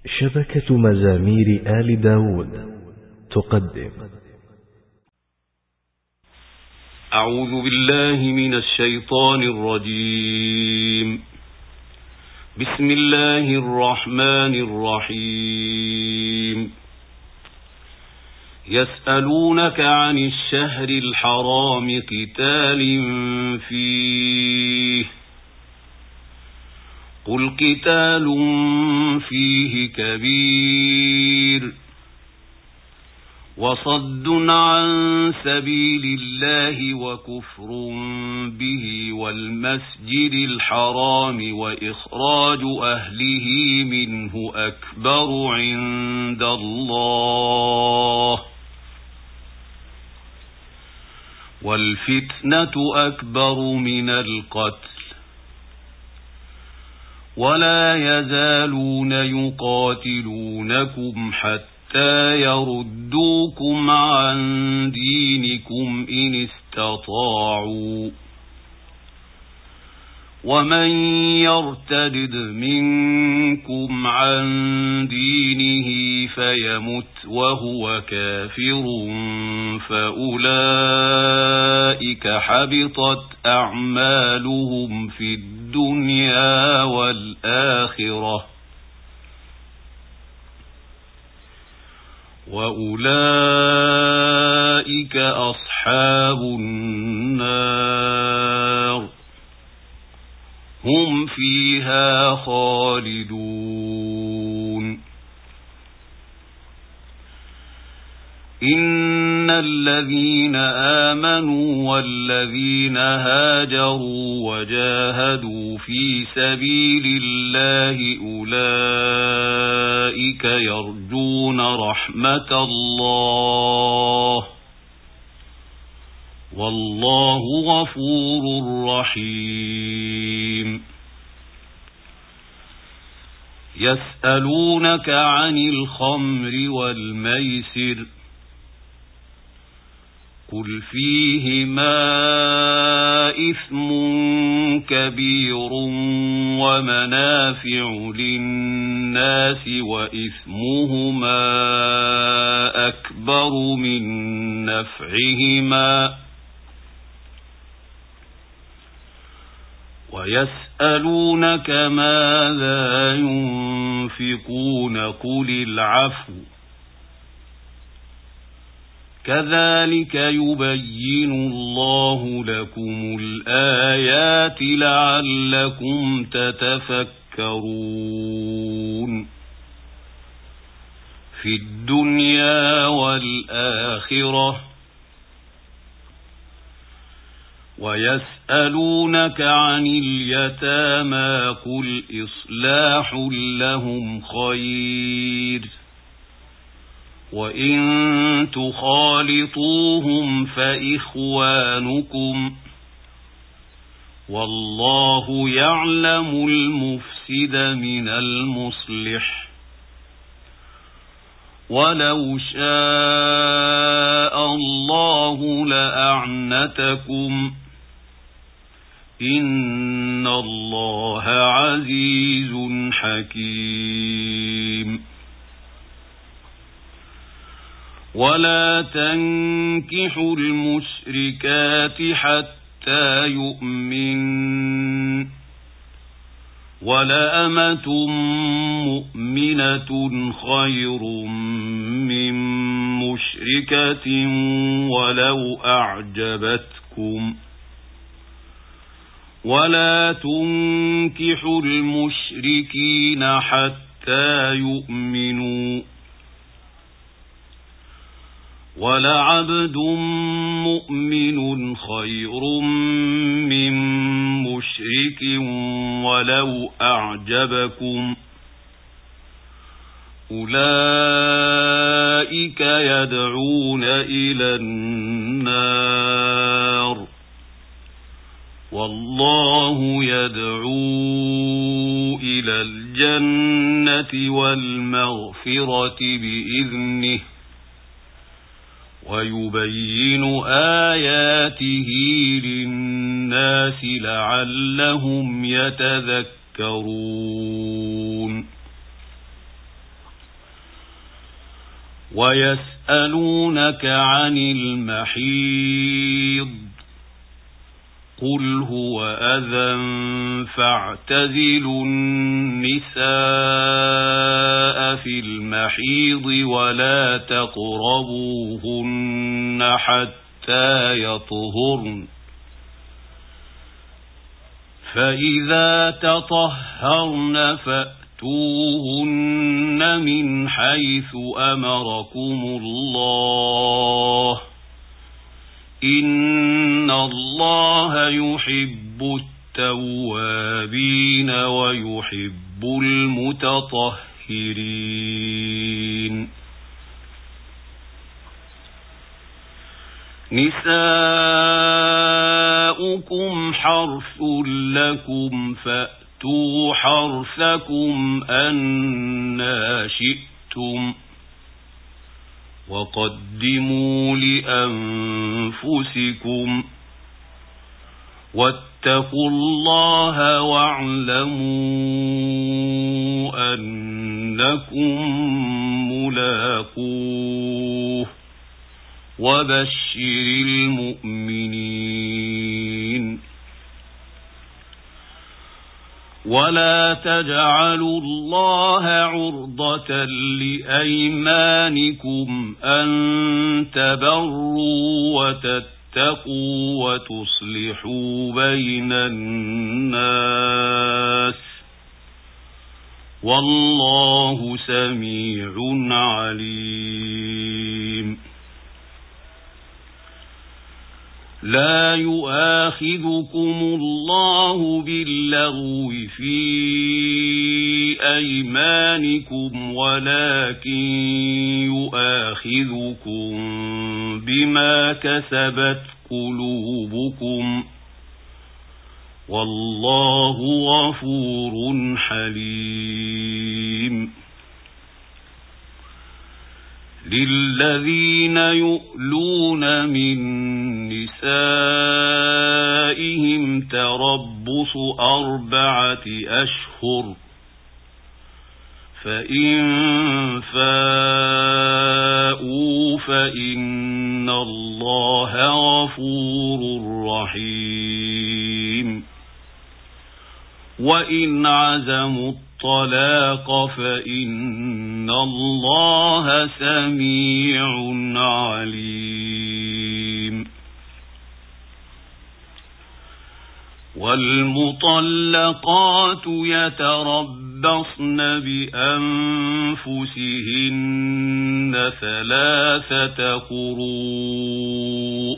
شبكة مزامير آل داود تقدم. أعوذ بالله من الشيطان الرجيم. بسم الله الرحمن الرحيم. يسألونك عن الشهر الحرام قتال فيه، قل قتال فيه كبير وصد عن سبيل الله وكفر به والمسجد الحرام وإخراج أهله منه أكبر عند الله والفتنة أكبر من القتل ولا يزالون يقاتلونكم حتى يردوكم عن دينكم إن استطاعوا، ومن يرتد منكم عن دينه فيمت وهو كافر فأولئك حبطت أعمالهم في الدنيا والآخرة وأولئك أصحاب النار هم فيها خالدون. إن الذين آمنوا والذين هاجروا وجاهدوا في سبيل الله أولئك يرجون رحمة الله والله غفور رحيم. يسألونك عن الخمر والميسر، قل فيهما إثم كبير ومنافع للناس وإثمهما أكبر من نفعهما ويسألونك ماذا ينفقون قل العفو كذلك يبين الله لكم الآيات لعلكم تتفكرون في الدنيا والآخرة. ويسألونك عن اليتامى قل إصلاح لهم خير وإن تخالطوهم فإخوانكم والله يعلم المفسد من المصلح ولو شاء الله لأعنتكم إن الله عزيز حكيم. ولا تنكحوا المشركات حتى يؤمن ولأمة مؤمنة خير من مشركة ولو أعجبتكم ولا تنكحوا المشركين حتى يؤمنوا ولعبد مؤمن خير من مشرك ولو أعجبكم أولئك يدعون إلى النار والله يدعو إلى الجنة والمغفرة بإذنه ويبين آياته للناس لعلهم يتذكرون. ويسألونك عن المحيض قل هو أذى فاعتزلوا النساء في المحيض ولا تقربوهن حتى يطهرن فإذا تطهرن فأتوهن من حيث أمركم الله إن الله يحب التوابين ويحب المتطهرين نساؤكم حرث لكم فأتوا حرثكم أنى شئتم وقدموا لأنفسكم واتقوا الله واعلموا أنكم ملاقوه وبشر المؤمنين ولا تجعلوا الله عرضة لأيمانكم أن تبروا وتتقوا وتصلحوا بين الناس والله سميع عليم لا يؤاخذكم الله باللغو في أيمانكم ولكن يؤاخذكم بما كسبت قلوبكم والله غفور حليم للذين يؤلون من نسائهم تربص 4 أشهر فإن فاءوا فإن الله غفور رحيم وإن عزموا الطلاق فإن الله سميع عليم والمطلقات يتربصن بأنفسهن 3 قروء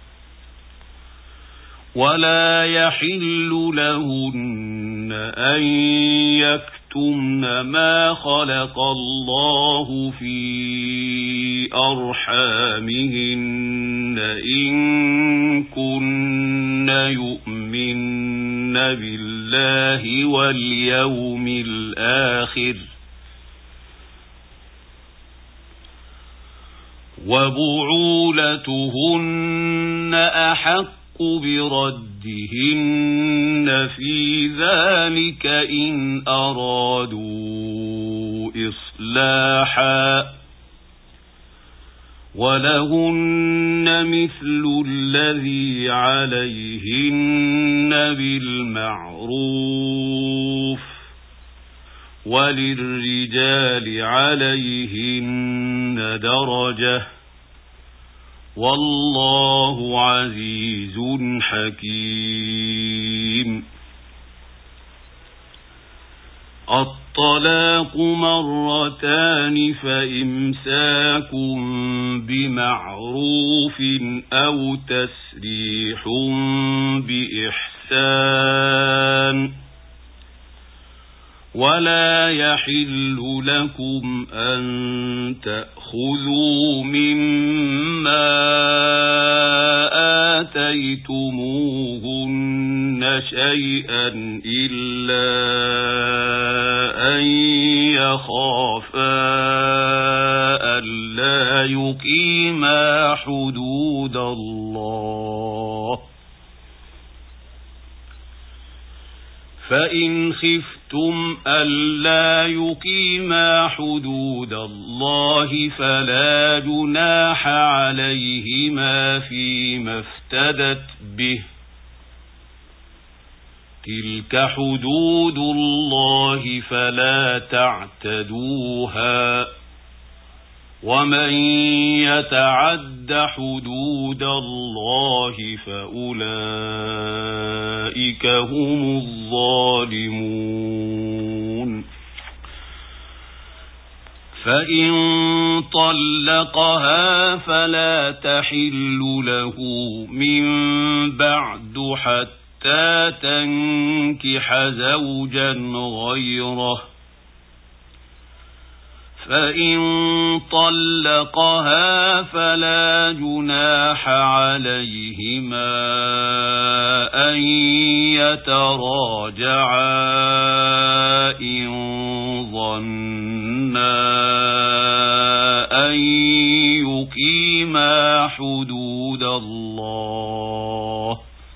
ولا يحل لهن أن يكتمن ما خلق الله في أرحامهن إن كن يؤمن بالله واليوم الآخر وبعولتهن أحق بردهن في ذلك إن أرادوا إصلاحا ولهن مثل الذي عليهن بالمعروف وللرجال عليهن درجة والله عزيز حكيم الطلاق 2 فإمساك بمعروف أو تسريح بإحسان ولا يحل لكم أن تأخذوا مما آتيتموهن شيئا إلا أن يخافا ألا يقيما حدود الله فإن خفتم خفتم ألا يقيما حدود الله فلا جناح عليهما فيما افتدت به تلك حدود الله فلا تعتدوها ومن يتعد حدود الله فأولئك هم الظالمون فإن طلقها فلا تحل له من بعد حتى تنكح زوجا غيره فإن طلقها فلا جناح عليهما أن يتراجعا إن ظنا أن يقيما حدود الله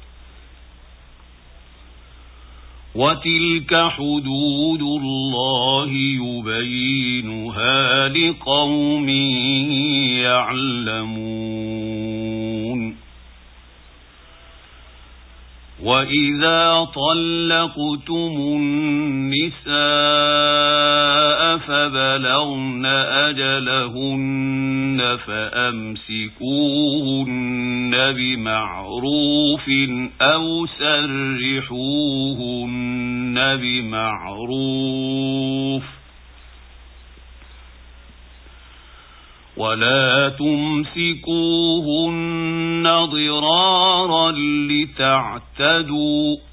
وتلك حدود الله يبينها لقوم يعلمون وإذا طلقتم النساء فبلغن أجلهن فأمسكوهن بمعروف أو سرحوهن بمعروف ولا تمسكوهن ضرارا لتعتدوا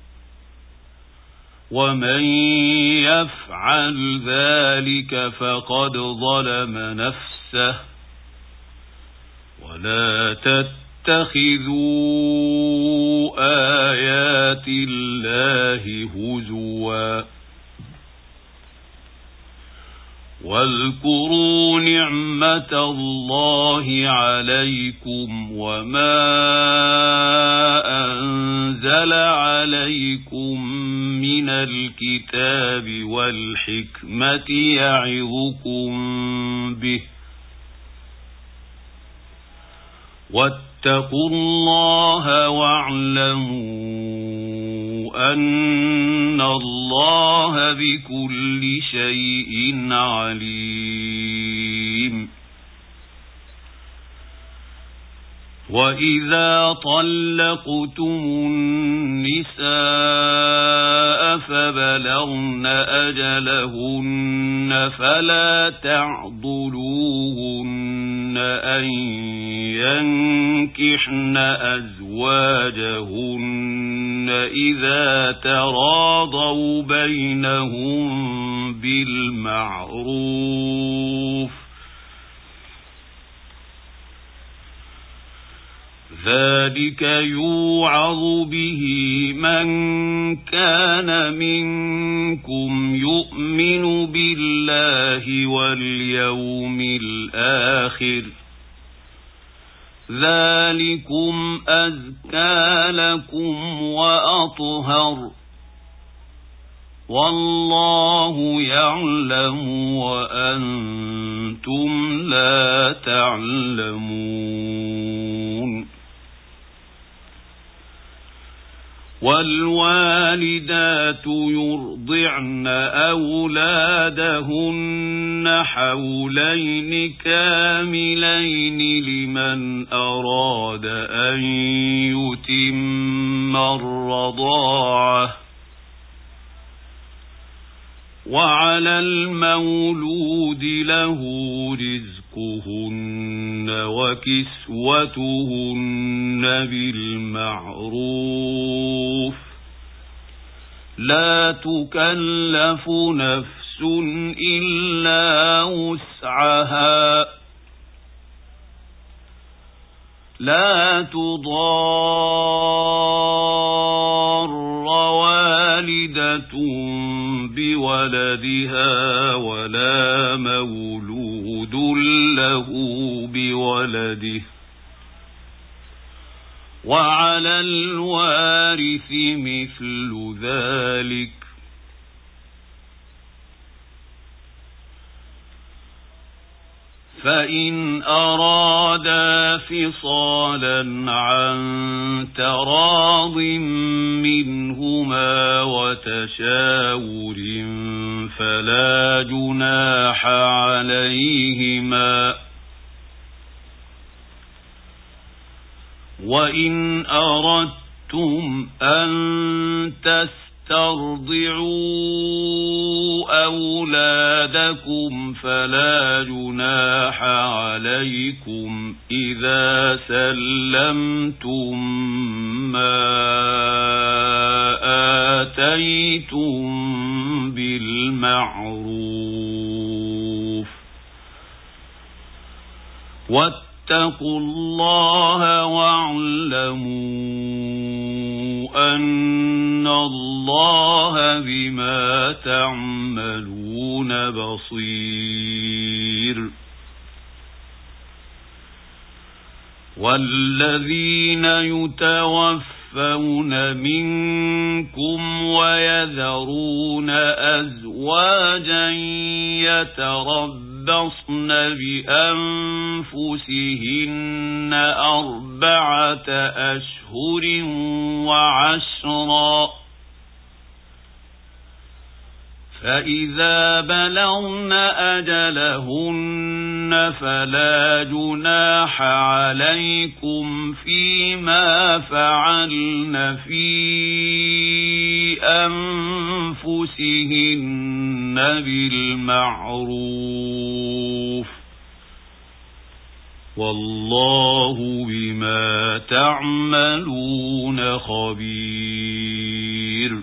ومن يفعل ذلك فقد ظلم نفسه ولا تتخذوا آيات الله هزوا واذكروا نعمة الله عليكم وما أنزل عليكم من الكتاب والحكمة يعظكم به واتقوا الله واعلموا أن الله بكل شيء عليم وإذا طلقتم النساء فبلغن أجلهن فلا تعضلوهن أن ينكحن أزواجهن إذا تراضوا بينهم بالمعروف ذلك يوعظ به من كان منكم يؤمن بالله واليوم الآخر ذلكم أزكى لكم وأطهر والله يعلم وأنتم لا تعلمون والوالدات يرضعن أولادهن حولين كاملين لمن أراد أن يتم الرضاعة وعلى المولود له رزقهن وكسوتهن بالمعروف لا تكلف نفس إلا وسعها لا تضار والدة بولدها ولا مولود له بولده وعلى الوارث مثل ذلك فإن أرادا فصالا عن تراض منهما وتشاور فلا جناح عليهما. وإن أردتم أن تسترضعوا أولادكم فلا جناح عليكم إذا سلمتم ما آتيتم بالمعروف. واتقوا الله واعلموا أن الله بما تعملون بصير. والذين يتوفون منكم ويذرون أزواجا يتربصن بأنفسهن 4 أشهر وعشرا، فإذا بلغن أجلهن فلا جناح عليكم فيما فعلن في أنفسهن بالمعروف، والله بما تعملون خبير.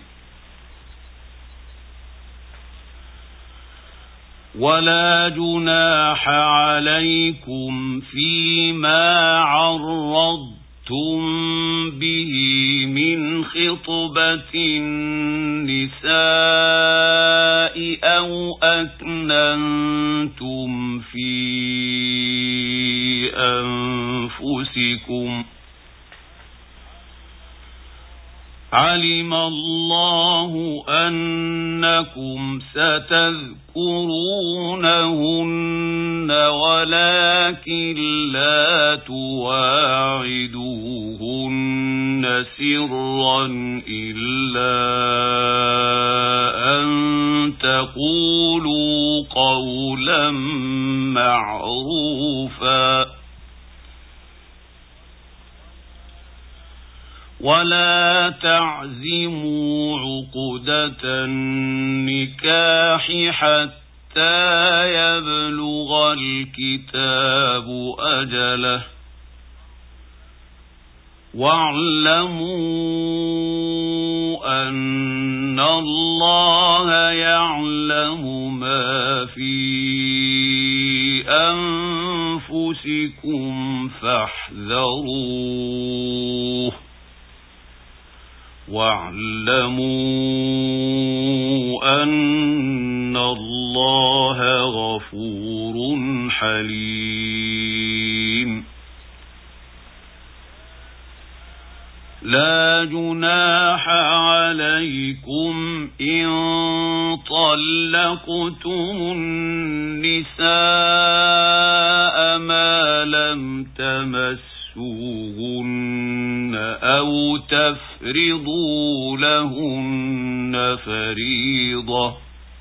ولا جناح عليكم فيما عرضتم به من خطبة النساء أو أكننتم في أنفسكم، علم الله أنكم ستذكرونهن ولكن لا تواعدوهن سرا إلا أن تقولوا قولا معروفا. ولا تعزموا عقدة النكاح حتى يبلغ الكتاب أجله، واعلموا أن الله يعلم ما في أنفسكم فاحذروه، واعلموا أن الله غفور حليم. لا جناح عليكم إن طلقتم النساء ما لم تمسوهن أو تفرضوا لهن فريضة،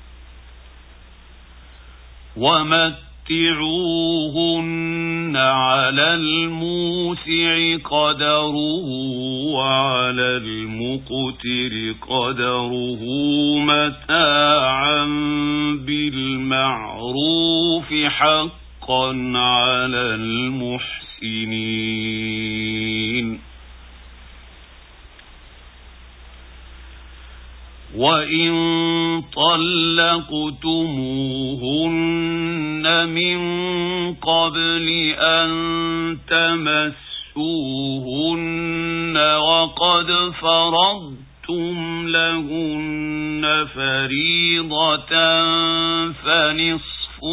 ومتعوهن على الموسع قدره وعلى المقتر قدره متاعا بالمعروف حقا على المحسنين. وإن طلقتموهن من قبل أن تمسوهن وقد فرضتم لهن فريضة فنصف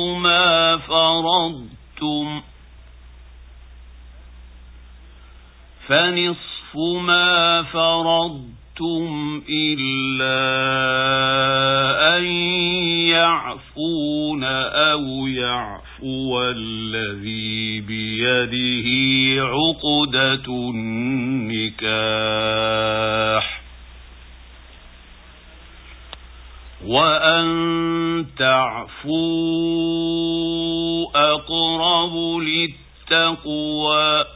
ما فرضتم إلا أن يعفو تعفون أو يعفو الذي بيده عقدة النكاح وأن تعفوا أقرب للتقوى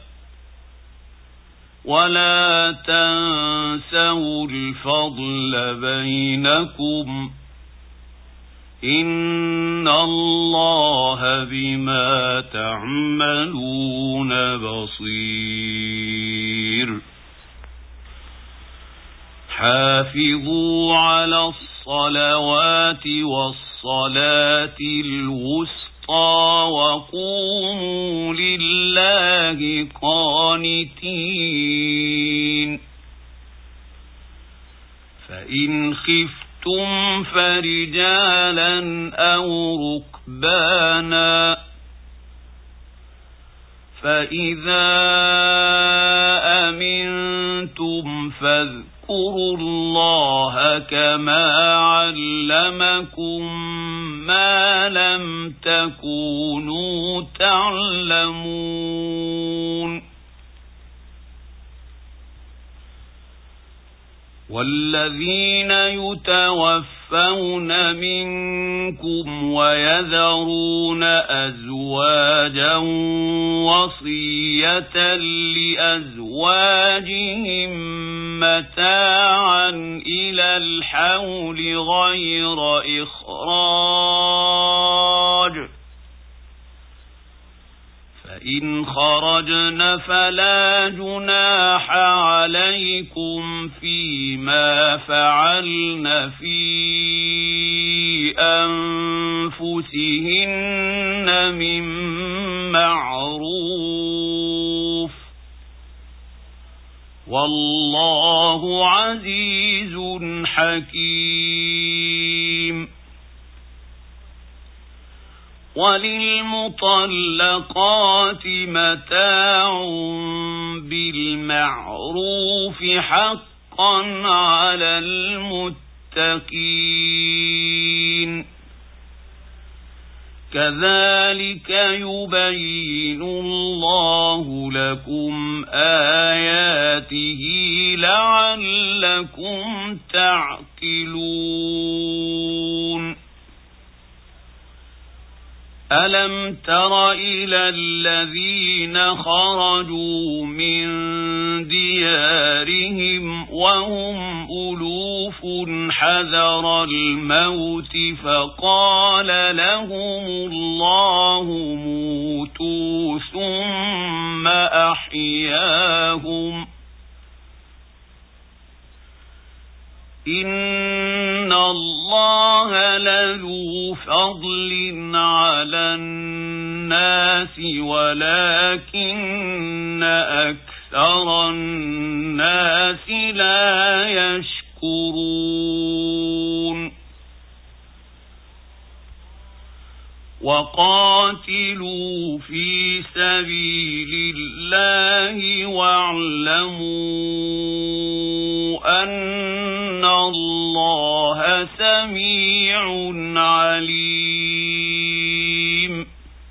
ولا تنسوا الفضل بينكم إن الله بما تعملون بصير حافظوا على الصلوات والصلاة الوسطى وقوموا لله قانتين فإن خفتم فرجالا أو ركبانا فإذا أمنتم فاذكروا الله كما علمكم ما لم تكونوا تعلمون والذين يتوفون منكم ويذرون أزواجا وصية لأزواجهم متاعا إلى الحول غير إخراج فإن خرجن فلا جناح عليكم فيما فعلن في أنفسهن من معروف والله عزيز حكيم وللمطلقات متاع بالمعروف حقا على المتقين كذلك يبين الله لكم آياته لعلكم تعقلون ألم تر إلى الذين خرجوا من ديارهم وهم ألوف حذر الموت فقال لهم الله موتوا ثم أحياهم إن الله لذو فضل على الناس ولكن أكثر الناس لا يشكرون وقاتلوا في سبيل الله واعلموا أن الله سميع عليم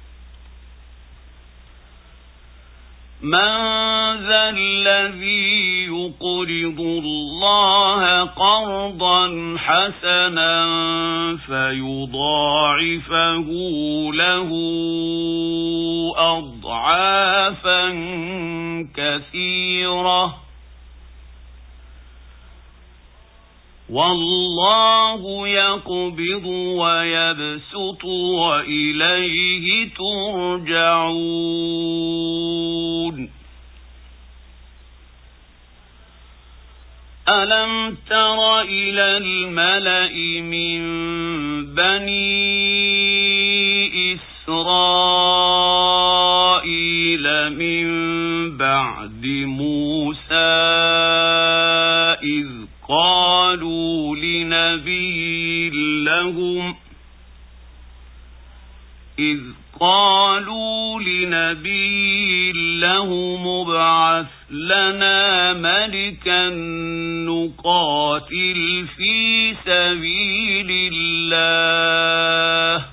من ذا الذي يقرض الله قرضا حسنا فيضاعفه له أضعافا كثيرة والله يقبض ويبسط وإليه ترجعون ألم تر إلى الملأ من بني إسرائيل من بعد موسى إذ قالوا لنبي له مبعث لنا ملكا نقاتل في سبيل الله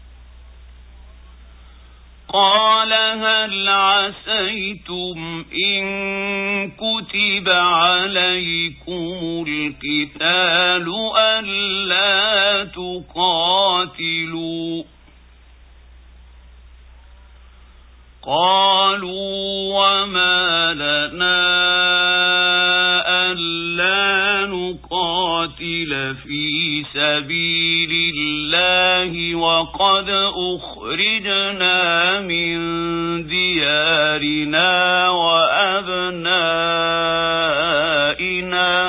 قال هل عسيتم إن كتب عليكم القتال ألا تقاتلوا قالوا وما لنا ألا نقاتل في سبيل الله وقد أخرجنا من ديارنا وأبنائنا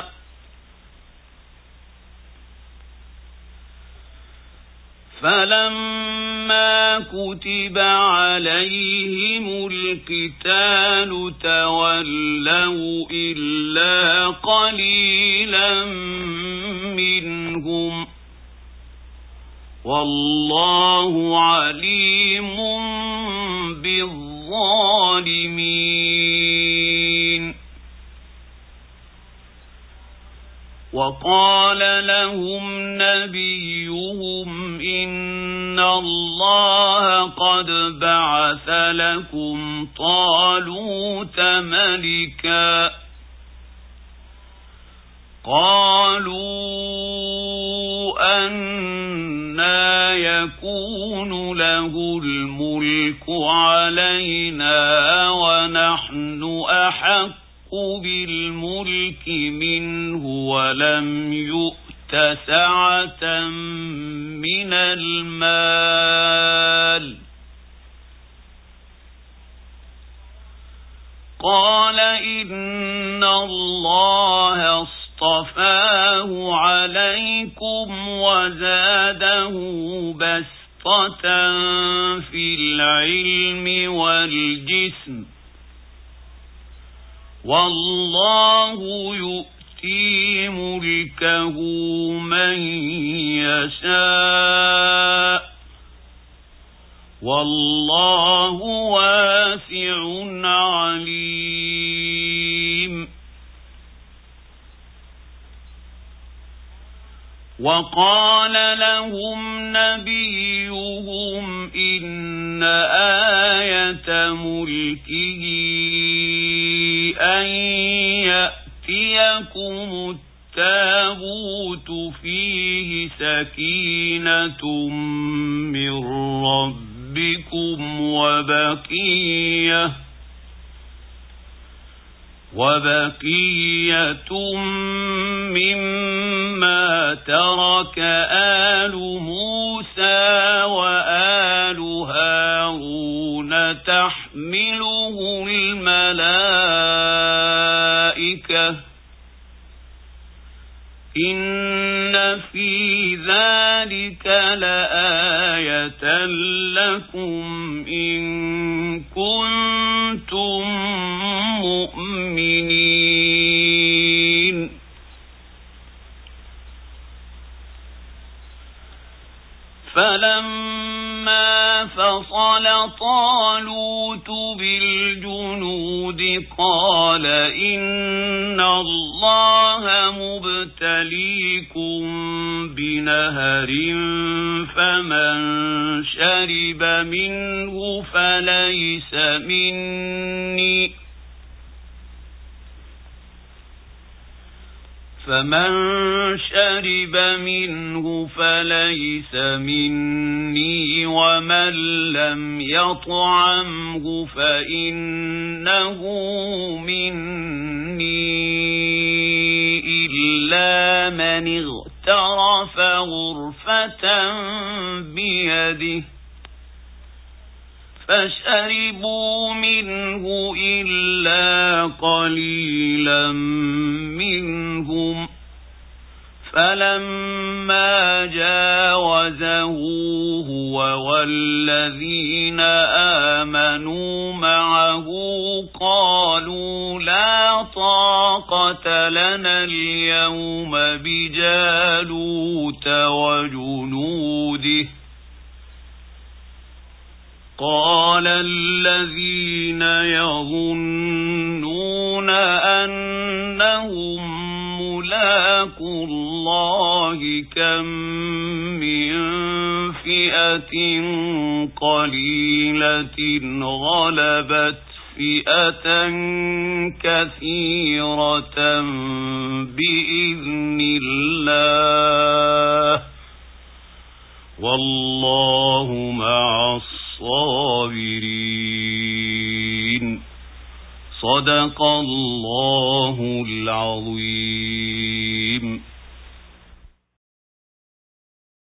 فلما كتب عليهم القتال تولوا إلا قليلا منهم والله عليم بالظالمين وقال لهم نبيهم إن الله قد بعث لكم طالوت ملكا قالوا أنى يكون له الملك علينا ونحن أحق بالملك منه ولم يؤت سعة من المال قال إن الله اصطفاه عليكم وزاده بسطة في العلم والجسم والله يؤتي ملكه من يشاء والله واسع عليم وقال لهم نبيهم إن آية ملكه أن يأتيكم التابوت فيه سكينة من ربكم وبقية مما ترك آل موسى وآل هارون تحمله الملائكة إن في ذلك لآية لكم إن كنتم مؤمنين فلما فصل طالوت بالجنود قال إن الله مبتليكم بنهر فمن شرب منه فليس مني ومن لم يطعمه فإنه مني إلا من اغترف غرفة بيده فشربوا منه إلا قليلا منهم فلما جاوزه هو والذين آمنوا معه قالوا لا طاقة لنا اليوم بجالوت وجنوده قال الذين يظنون أنهم ملاقو الله كم من فئة قليلة غلبت فئة كثيرة بإذن الله والله مع الصابرين. صدق الله العظيم.